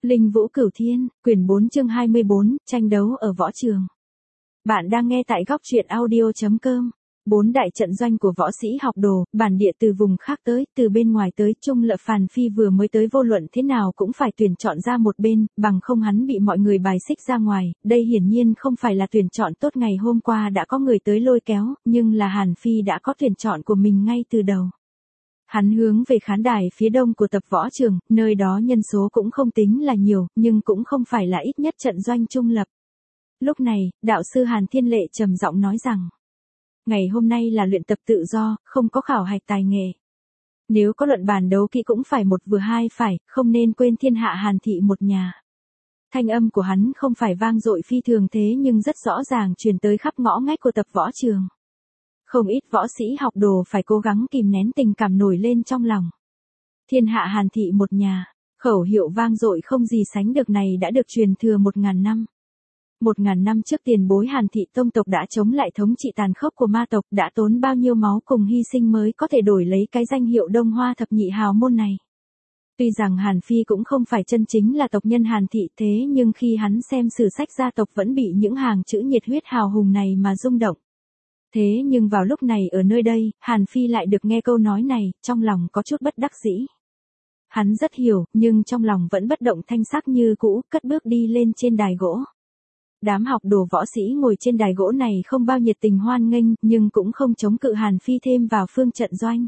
Linh Vũ Cửu Thiên, quyển 4 chương 24, tranh đấu ở võ trường. Bạn đang nghe tại góc truyện audio.com. 4 đại trận doanh của võ sĩ học đồ, bản địa từ vùng khác tới, từ bên ngoài tới, Trung Lập Phàn Phi vừa mới tới vô luận thế nào cũng phải tuyển chọn ra một bên, bằng không hắn bị mọi người bài xích ra ngoài, đây hiển nhiên không phải là tuyển chọn tốt. Ngày hôm qua đã có người tới lôi kéo, nhưng là Hàn Phi đã có tuyển chọn của mình ngay từ đầu. Hắn hướng về khán đài phía đông của tập võ trường, nơi đó nhân số cũng không tính là nhiều, nhưng cũng không phải là ít nhất trận doanh Trung Lập. Lúc này, đạo sư Hàn Thiên Lệ trầm giọng nói rằng, ngày hôm nay là luyện tập tự do, không có khảo hạch tài nghệ. Nếu có luận bàn đấu kỹ cũng phải một vừa hai phải, không nên quên thiên hạ Hàn thị một nhà. Thanh âm của hắn không phải vang dội phi thường thế nhưng rất rõ ràng truyền tới khắp ngõ ngách của tập võ trường. Không ít võ sĩ học đồ phải cố gắng kìm nén tình cảm nổi lên trong lòng. Thiên hạ Hàn thị một nhà, khẩu hiệu vang dội không gì sánh được này đã được truyền thừa 1000 năm. 1000 năm trước tiền bối Hàn thị tông tộc đã chống lại thống trị tàn khốc của ma tộc, đã tốn bao nhiêu máu cùng hy sinh mới có thể đổi lấy cái danh hiệu Đông Hoa thập nhị hào môn này. Tuy rằng Hàn Phi cũng không phải chân chính là tộc nhân Hàn thị thế nhưng khi hắn xem sử sách gia tộc vẫn bị những hàng chữ nhiệt huyết hào hùng này mà rung động. Thế nhưng vào lúc này ở nơi đây, Hàn Phi lại được nghe câu nói này, trong lòng có chút bất đắc dĩ. Hắn rất hiểu, nhưng trong lòng vẫn bất động thanh sắc như cũ, cất bước đi lên trên đài gỗ. Đám học đồ võ sĩ ngồi trên đài gỗ này không bao nhiệt tình hoan nghênh, nhưng cũng không chống cự Hàn Phi thêm vào phương trận doanh.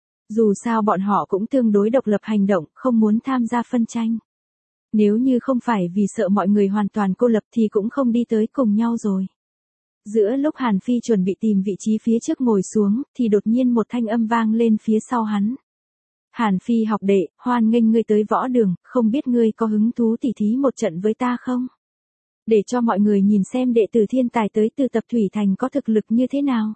Dù sao bọn họ cũng tương đối độc lập hành động, không muốn tham gia phân tranh. Nếu như không phải vì sợ mọi người hoàn toàn cô lập thì cũng không đi tới cùng nhau rồi. Giữa lúc Hàn Phi chuẩn bị tìm vị trí phía trước ngồi xuống, thì đột nhiên một thanh âm vang lên phía sau hắn. Hàn Phi học đệ, hoan nghênh ngươi tới võ đường, không biết ngươi có hứng thú tỉ thí một trận với ta không? Để cho mọi người nhìn xem đệ tử thiên tài tới từ tập Thủy Thành có thực lực như thế nào.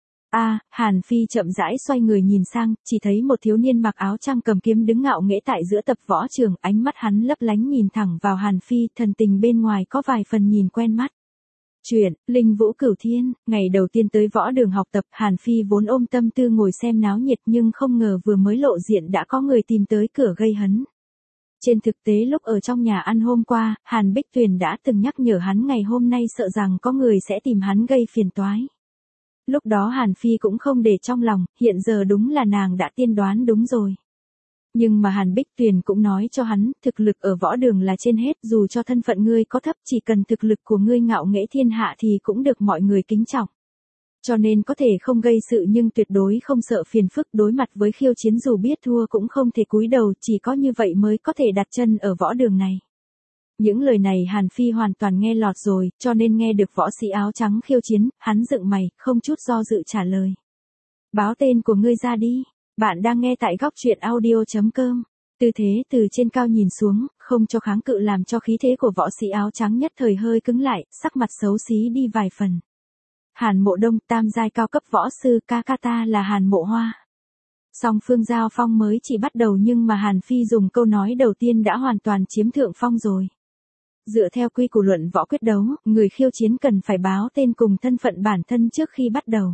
Hàn Phi chậm rãi xoay người nhìn sang, chỉ thấy một thiếu niên mặc áo trắng cầm kiếm đứng ngạo nghễ tại giữa tập võ trường, ánh mắt hắn lấp lánh nhìn thẳng vào Hàn Phi, thần tình bên ngoài có vài phần nhìn quen mắt. Chuyện, Linh Vũ Cửu Thiên, ngày đầu tiên tới võ đường học tập, Hàn Phi vốn ôm tâm tư ngồi xem náo nhiệt nhưng không ngờ vừa mới lộ diện đã có người tìm tới cửa gây hấn. Trên thực tế lúc ở trong nhà ăn hôm qua, Hàn Bích Tuyền đã từng nhắc nhở hắn ngày hôm nay sợ rằng có người sẽ tìm hắn gây phiền toái. Lúc đó Hàn Phi cũng không để trong lòng, hiện giờ đúng là nàng đã tiên đoán đúng rồi. Nhưng mà Hàn Bích Tuyền cũng nói cho hắn, thực lực ở võ đường là trên hết, dù cho thân phận ngươi có thấp chỉ cần thực lực của ngươi ngạo nghễ thiên hạ thì cũng được mọi người kính trọng. Cho nên có thể không gây sự nhưng tuyệt đối không sợ phiền phức, đối mặt với khiêu chiến dù biết thua cũng không thể cúi đầu, chỉ có như vậy mới có thể đặt chân ở võ đường này. Những lời này Hàn Phi hoàn toàn nghe lọt rồi, cho nên nghe được võ sĩ áo trắng khiêu chiến, hắn dựng mày, không chút do dự trả lời. Báo tên của ngươi ra đi. Bạn đang nghe tại góc truyện audio.com. Tư thế từ trên cao nhìn xuống, không cho kháng cự làm cho khí thế của võ sĩ áo trắng nhất thời hơi cứng lại, sắc mặt xấu xí đi vài phần. Hàn Mộ Đông, tam giai cao cấp võ sư, Kakata là Hàn Mộ Hoa. Song phương giao phong mới chỉ bắt đầu nhưng mà Hàn Phi dùng câu nói đầu tiên đã hoàn toàn chiếm thượng phong rồi. Dựa theo quy củ luận võ quyết đấu, người khiêu chiến cần phải báo tên cùng thân phận bản thân trước khi bắt đầu.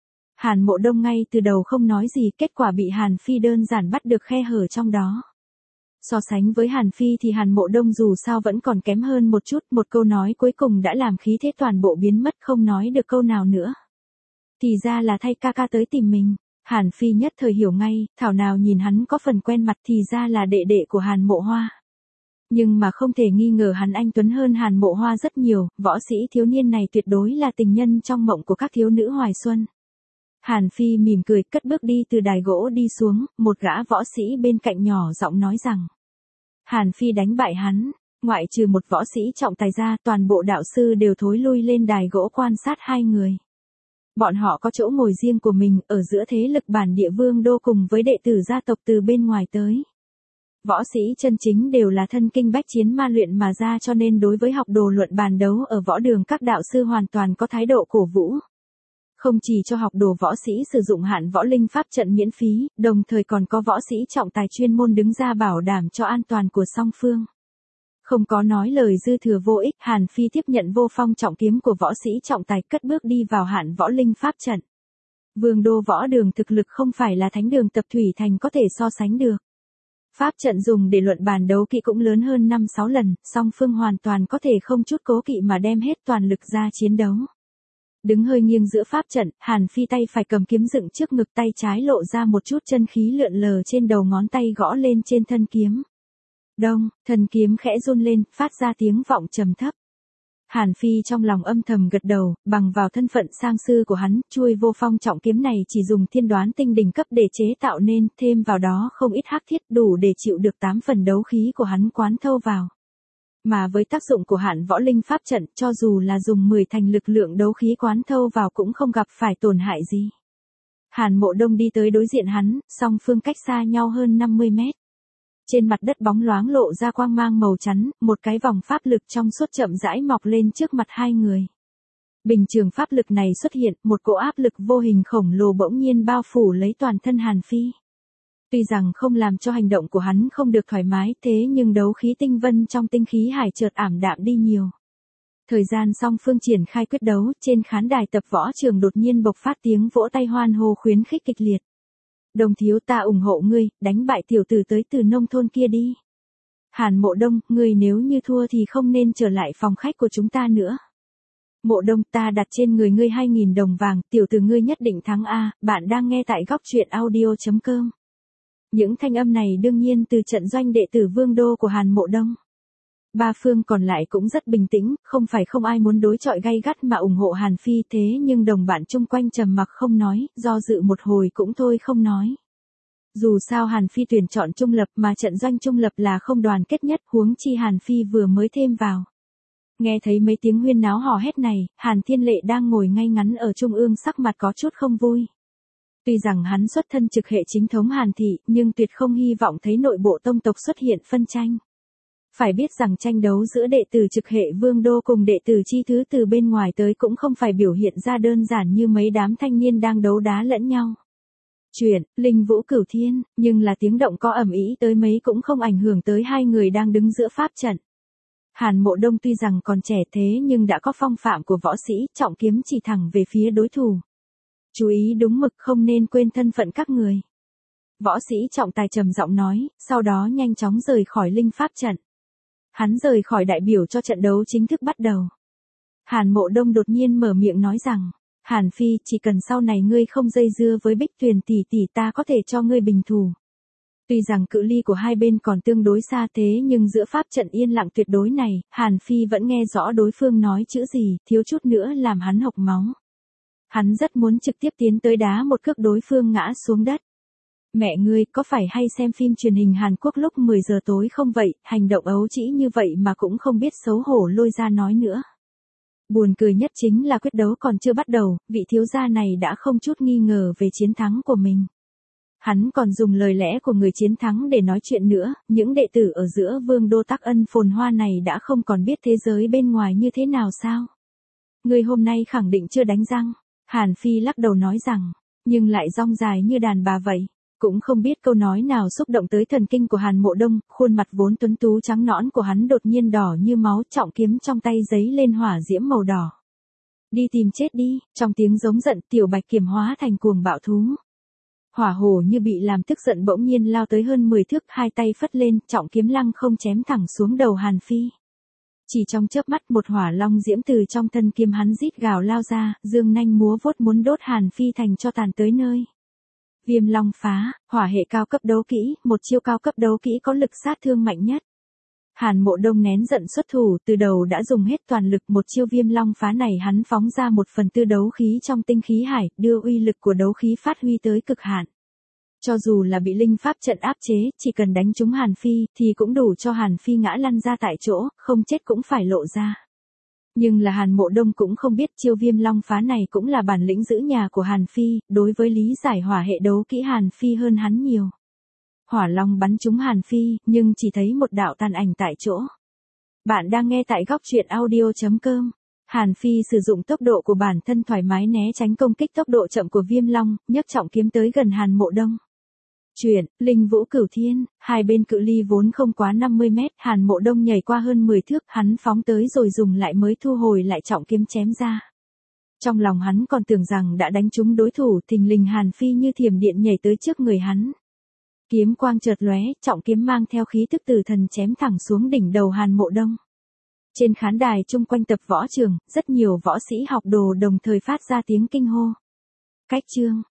Hàn Mộ Đông ngay từ đầu không nói gì, kết quả bị Hàn Phi đơn giản bắt được khe hở trong đó. So sánh với Hàn Phi thì Hàn Mộ Đông dù sao vẫn còn kém hơn một chút, một câu nói cuối cùng đã làm khí thế toàn bộ biến mất, không nói được câu nào nữa. Thì ra là thay ca ca tới tìm mình. Hàn Phi nhất thời hiểu ngay, thảo nào nhìn hắn có phần quen mặt thì ra là đệ đệ của Hàn Mộ Hoa. Nhưng mà không thể nghi ngờ hắn anh tuấn hơn Hàn Mộ Hoa rất nhiều, võ sĩ thiếu niên này tuyệt đối là tình nhân trong mộng của các thiếu nữ hoài xuân. Hàn Phi mỉm cười cất bước đi từ đài gỗ đi xuống, một gã võ sĩ bên cạnh nhỏ giọng nói rằng. Hàn Phi đánh bại hắn, ngoại trừ một võ sĩ trọng tài ra, toàn bộ đạo sư đều thối lui lên đài gỗ quan sát hai người. Bọn họ có chỗ ngồi riêng của mình, ở giữa thế lực bản địa vương đô cùng với đệ tử gia tộc từ bên ngoài tới. Võ sĩ chân chính đều là thân kinh bách chiến ma luyện mà ra cho nên đối với học đồ luận bàn đấu ở võ đường các đạo sư hoàn toàn có thái độ cổ vũ. Không chỉ cho học đồ võ sĩ sử dụng hạn võ linh pháp trận miễn phí, đồng thời còn có võ sĩ trọng tài chuyên môn đứng ra bảo đảm cho an toàn của song phương. Không có nói lời dư thừa vô ích, Hàn Phi tiếp nhận vô phong trọng kiếm của võ sĩ trọng tài cất bước đi vào hạn võ linh pháp trận. Vương đô võ đường thực lực không phải là thánh đường tập Thủy Thành có thể so sánh được. Pháp trận dùng để luận bàn đấu kỵ cũng lớn hơn 5-6 lần, song phương hoàn toàn có thể không chút cố kỵ mà đem hết toàn lực ra chiến đấu. Đứng hơi nghiêng giữa pháp trận, Hàn Phi tay phải cầm kiếm dựng trước ngực, tay trái lộ ra một chút chân khí lượn lờ trên đầu ngón tay gõ lên trên thân kiếm. Đông, thân kiếm khẽ run lên, phát ra tiếng vọng trầm thấp. Hàn Phi trong lòng âm thầm gật đầu, bằng vào thân phận sang sư của hắn, chuôi vô phong trọng kiếm này chỉ dùng thiên đoán tinh đỉnh cấp để chế tạo nên, thêm vào đó không ít hắc thiết đủ để chịu được 8 phần đấu khí của hắn quán thâu vào. Mà với tác dụng của Hạn Võ Linh pháp trận, cho dù là dùng 10 thành lực lượng đấu khí quán thâu vào cũng không gặp phải tổn hại gì. Hàn Mộ Đông đi tới đối diện hắn, song phương cách xa nhau hơn 50 mét. Trên mặt đất bóng loáng lộ ra quang mang màu trắng, một cái vòng pháp lực trong suốt chậm rãi mọc lên trước mặt hai người. Bình trường pháp lực này xuất hiện, một cỗ áp lực vô hình khổng lồ bỗng nhiên bao phủ lấy toàn thân Hàn Phi. Tuy rằng không làm cho hành động của hắn không được thoải mái, thế nhưng đấu khí tinh vân trong tinh khí hải chợt ảm đạm đi nhiều. Thời gian song phương triển khai quyết đấu, trên khán đài tập võ trường đột nhiên bộc phát tiếng vỗ tay hoan hô khuyến khích kịch liệt. Đồng thiếu, ta ủng hộ ngươi, đánh bại tiểu tử tới từ nông thôn kia đi. Hàn Mộ Đông, ngươi nếu như thua thì không nên trở lại phòng khách của chúng ta nữa. Mộ Đông, ta đặt trên người ngươi 2.000 đồng vàng, tiểu tử ngươi nhất định thắng a. Bạn đang nghe tại góc truyện audio.com. Những thanh âm này đương nhiên từ trận doanh đệ tử Vương Đô của Hàn Mộ Đông. Ba phương còn lại cũng rất bình tĩnh, không phải không ai muốn đối chọi gay gắt mà ủng hộ Hàn Phi, thế nhưng đồng bạn chung quanh trầm mặc không nói, do dự một hồi cũng thôi không nói. Dù sao Hàn Phi tuyển chọn trung lập mà trận doanh trung lập là không đoàn kết nhất, huống chi Hàn Phi vừa mới thêm vào. Nghe thấy mấy tiếng huyên náo hò hét này, Hàn Thiên Lệ đang ngồi ngay ngắn ở trung ương sắc mặt có chút không vui. Tuy rằng hắn xuất thân trực hệ chính thống Hàn thị, nhưng tuyệt không hy vọng thấy nội bộ tông tộc xuất hiện phân tranh. Phải biết rằng tranh đấu giữa đệ tử trực hệ Vương Đô cùng đệ tử chi thứ từ bên ngoài tới cũng không phải biểu hiện ra đơn giản như mấy đám thanh niên đang đấu đá lẫn nhau. Chuyện, Linh Vũ Cửu Thiên, nhưng là tiếng động có ầm ĩ tới mấy cũng không ảnh hưởng tới hai người đang đứng giữa pháp trận. Hàn Mộ Đông tuy rằng còn trẻ thế nhưng đã có phong phạm của võ sĩ, trọng kiếm chỉ thẳng về phía đối thủ. Chú ý đúng mực, không nên quên thân phận các người. Võ sĩ trọng tài trầm giọng nói, sau đó nhanh chóng rời khỏi linh pháp trận. Hắn rời khỏi đại biểu cho trận đấu chính thức bắt đầu. Hàn Mộ Đông đột nhiên mở miệng nói rằng, Hàn Phi, chỉ cần sau này ngươi không dây dưa với Bích Tuyền tỷ tỷ, ta có thể cho ngươi bình thủ. Tuy rằng cự ly của hai bên còn tương đối xa thế nhưng giữa pháp trận yên lặng tuyệt đối này, Hàn Phi vẫn nghe rõ đối phương nói chữ gì, thiếu chút nữa làm hắn hộc máu. Hắn rất muốn trực tiếp tiến tới đá một cước đối phương ngã xuống đất. Mẹ ngươi, có phải hay xem phim truyền hình Hàn Quốc lúc 10 giờ tối không vậy, hành động ấu trĩ như vậy mà cũng không biết xấu hổ lôi ra nói nữa. Buồn cười nhất chính là quyết đấu còn chưa bắt đầu, vị thiếu gia này đã không chút nghi ngờ về chiến thắng của mình. Hắn còn dùng lời lẽ của người chiến thắng để nói chuyện nữa, những đệ tử ở giữa Vương Đô Tắc Ân phồn hoa này đã không còn biết thế giới bên ngoài như thế nào sao? Ngươi hôm nay khẳng định chưa đánh răng. Hàn Phi lắc đầu nói rằng, nhưng lại rong dài như đàn bà vậy. Cũng không biết câu nói nào xúc động tới thần kinh của Hàn Mộ Đông, khuôn mặt vốn tuấn tú trắng nõn của hắn đột nhiên đỏ như máu, trọng kiếm trong tay giấy lên hỏa diễm màu đỏ. Đi tìm chết đi, trong tiếng giống giận tiểu bạch kiểm hóa thành cuồng bạo thú. Hỏa hổ như bị làm tức giận bỗng nhiên lao tới hơn 10 thước, hai tay phất lên, trọng kiếm lăng không chém thẳng xuống đầu Hàn Phi. Chỉ trong chớp mắt một hỏa long diễm từ trong thân kiếm hắn rít gào lao ra, dương nanh múa vuốt muốn đốt Hàn Phi thành cho tàn tới nơi. Viêm long phá, hỏa hệ cao cấp đấu kỹ, một chiêu cao cấp đấu kỹ có lực sát thương mạnh nhất. Hàn Mộ Đông nén giận xuất thủ, từ đầu đã dùng hết toàn lực, một chiêu viêm long phá này hắn phóng ra 1/4 đấu khí trong tinh khí hải, đưa uy lực của đấu khí phát huy tới cực hạn. Cho dù là bị linh pháp trận áp chế, chỉ cần đánh trúng Hàn Phi, thì cũng đủ cho Hàn Phi ngã lăn ra tại chỗ, không chết cũng phải lộ ra. Nhưng là Hàn Mộ Đông cũng không biết chiêu viêm long phá này cũng là bản lĩnh giữ nhà của Hàn Phi, đối với lý giải hỏa hệ đấu kỹ Hàn Phi hơn hắn nhiều. Hỏa long bắn trúng Hàn Phi, nhưng chỉ thấy một đạo tàn ảnh tại chỗ. Bạn đang nghe tại góc truyện audio.com. Hàn Phi sử dụng tốc độ của bản thân thoải mái né tránh công kích tốc độ chậm của viêm long, nhấc trọng kiếm tới gần Hàn Mộ Đông. Chuyện, Linh Vũ Cửu Thiên, hai bên cự ly vốn không quá 50 mét, Hàn Mộ Đông nhảy qua hơn 10 thước, hắn phóng tới rồi dùng lại mới thu hồi lại trọng kiếm chém ra. Trong lòng hắn còn tưởng rằng đã đánh trúng đối thủ, thình lình Hàn Phi như thiểm điện nhảy tới trước người hắn. Kiếm quang chợt lóe, trọng kiếm mang theo khí tức tử thần chém thẳng xuống đỉnh đầu Hàn Mộ Đông. Trên khán đài chung quanh tập võ trường, rất nhiều võ sĩ học đồ đồng thời phát ra tiếng kinh hô. Cách chương